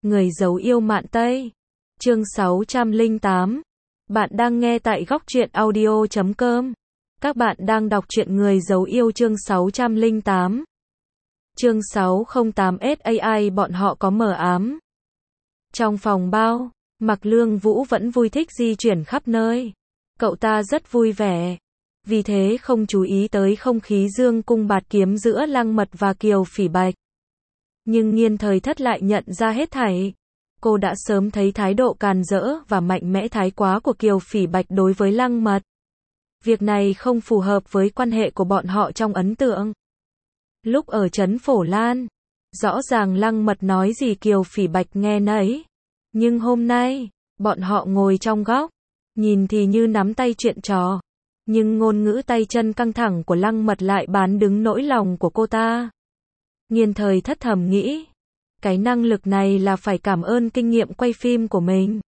Người giấu yêu mạn Tây. Chương 608. Bạn đang nghe tại góc truyện audio.com. Các bạn đang đọc truyện Người giấu yêu chương 608. Chương 608 SAI bọn họ có mờ ám. Trong phòng bao, Mạc Lương Vũ vẫn vui thích di chuyển khắp nơi. Cậu ta rất vui vẻ. Vì thế không chú ý tới không khí dương cung bạt kiếm giữa Lăng Mật và Kiều Phỉ Bạch. Nhưng Nghiên Thời Thất lại nhận ra hết thảy. Cô đã sớm thấy thái độ càn rỡ và mạnh mẽ thái quá của Kiều Phỉ Bạch đối với Lăng Mật. Việc này không phù hợp với quan hệ của bọn họ trong ấn tượng. Lúc ở trấn Phổ Lan, rõ ràng Lăng Mật nói gì Kiều Phỉ Bạch nghe nấy. Nhưng hôm nay, bọn họ ngồi trong góc, nhìn thì như nắm tay chuyện trò. Nhưng ngôn ngữ tay chân căng thẳng của Lăng Mật lại bán đứng nỗi lòng của cô ta. Nghiên Thời Thất thầm nghĩ, cái năng lực này là phải cảm ơn kinh nghiệm quay phim của mình.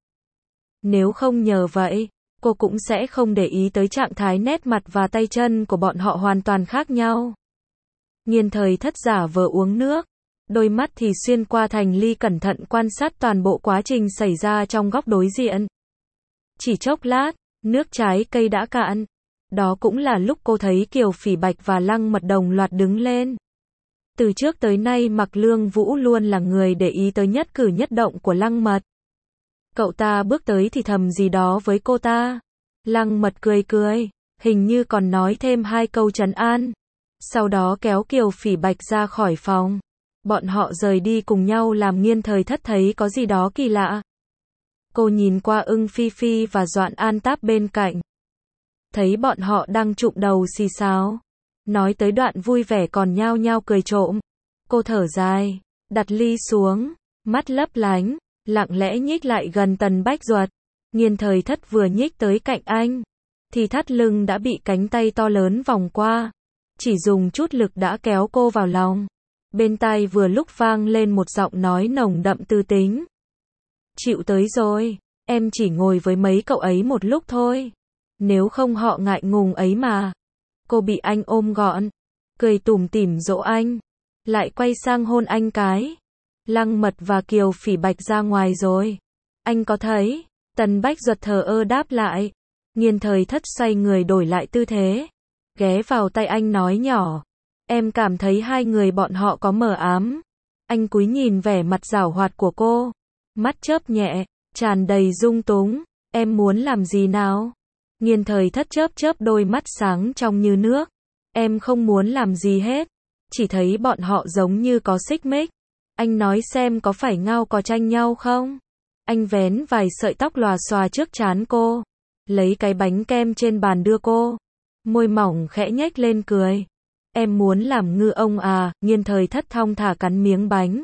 Nếu không nhờ vậy, cô cũng sẽ không để ý tới trạng thái nét mặt và tay chân của bọn họ hoàn toàn khác nhau. Nghiên Thời Thất giả vờ uống nước, đôi mắt thì xuyên qua thành ly cẩn thận quan sát toàn bộ quá trình xảy ra trong góc đối diện. Chỉ chốc lát, nước trái cây đã cạn. Đó cũng là lúc cô thấy Kiều Phỉ Bạch và Lăng Mật đồng loạt đứng lên. Từ trước tới nay Mạc Lương Vũ luôn là người để ý tới nhất cử nhất động của Lăng Mật. Cậu ta bước tới thì thầm gì đó với cô ta. Lăng Mật cười cười, hình như còn nói thêm hai câu trấn an. Sau đó kéo Kiều Phỉ Bạch ra khỏi phòng. Bọn họ rời đi cùng nhau làm Nghiên Thời Thất thấy có gì đó kỳ lạ. Cô nhìn qua Ưng Phi Phi và Doãn An Táp bên cạnh. Thấy bọn họ đang chụm đầu xì xào. Nói tới đoạn vui vẻ còn nhao nhao cười trộm. Cô thở dài, đặt ly xuống, mắt lấp lánh, lặng lẽ nhích lại gần Tần Bách Duật. Nghiên Thời Thất vừa nhích tới cạnh anh, thì thắt lưng đã bị cánh tay to lớn vòng qua. Chỉ dùng chút lực đã kéo cô vào lòng. Bên tai vừa lúc vang lên một giọng nói nồng đậm tư tính. Chịu tới rồi, em chỉ ngồi với mấy cậu ấy một lúc thôi. Nếu không họ ngại ngùng ấy mà. Cô bị anh ôm gọn, cười tủm tỉm dỗ anh, lại quay sang hôn anh cái. Lăng Mật và Kiều Phỉ Bạch ra ngoài rồi. Anh có thấy? Tần Bách Duật thờ ơ đáp lại. Nghiên Thời Thất xoay người đổi lại tư thế, ghé vào tay anh nói nhỏ. Em cảm thấy hai người bọn họ có mờ ám. Anh cúi nhìn vẻ mặt giảo hoạt của cô, mắt chớp nhẹ, tràn đầy dung túng. Em muốn làm gì nào? Nghiên Thời Thất chớp chớp đôi mắt sáng trong như nước. Em không muốn làm gì hết. Chỉ thấy bọn họ giống như có xích mích. Anh nói xem có phải ngao có tranh nhau không? Anh vén vài sợi tóc lòa xòa trước trán cô. Lấy cái bánh kem trên bàn đưa cô. Môi mỏng khẽ nhếch lên cười. Em muốn làm ngư ông à? Nghiên Thời Thất thong thả cắn miếng bánh.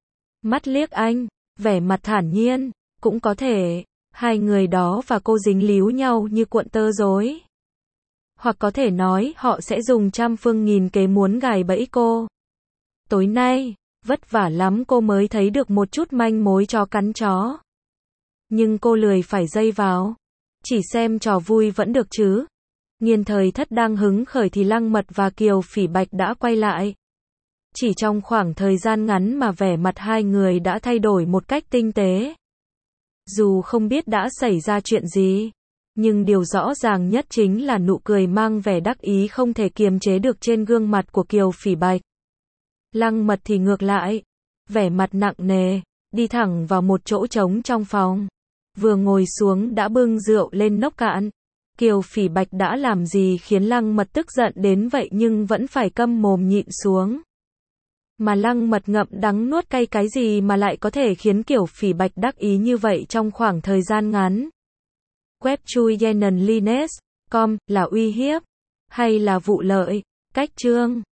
Mắt liếc anh, vẻ mặt thản nhiên. Cũng có thể. Hai người đó và cô dính líu nhau như cuộn tơ rối. Hoặc có thể nói họ sẽ dùng trăm phương nghìn kế muốn gài bẫy cô. Tối nay, vất vả lắm cô mới thấy được một chút manh mối chó cắn chó. Nhưng cô lười phải dây vào. Chỉ xem trò vui vẫn được chứ. Nghiên Thời Thất đang hứng khởi thì Lăng Mật và Kiều Phỉ Bạch đã quay lại. Chỉ trong khoảng thời gian ngắn mà vẻ mặt hai người đã thay đổi một cách tinh tế. Dù không biết đã xảy ra chuyện gì, nhưng điều rõ ràng nhất chính là nụ cười mang vẻ đắc ý không thể kiềm chế được trên gương mặt của Kiều Phỉ Bạch. Lăng Mật thì ngược lại, vẻ mặt nặng nề, đi thẳng vào một chỗ trống trong phòng. Vừa ngồi xuống đã bưng rượu lên nốc cạn. Kiều Phỉ Bạch đã làm gì khiến Lăng Mật tức giận đến vậy nhưng vẫn phải câm mồm nhịn xuống. Mà Lăng Mật ngậm đắng nuốt cay cái gì mà lại có thể khiến Kiều Phỉ Bạch đắc ý như vậy trong khoảng thời gian ngắn. Web chui Yenon Lines.com là uy hiếp hay là vụ lợi? Cách chương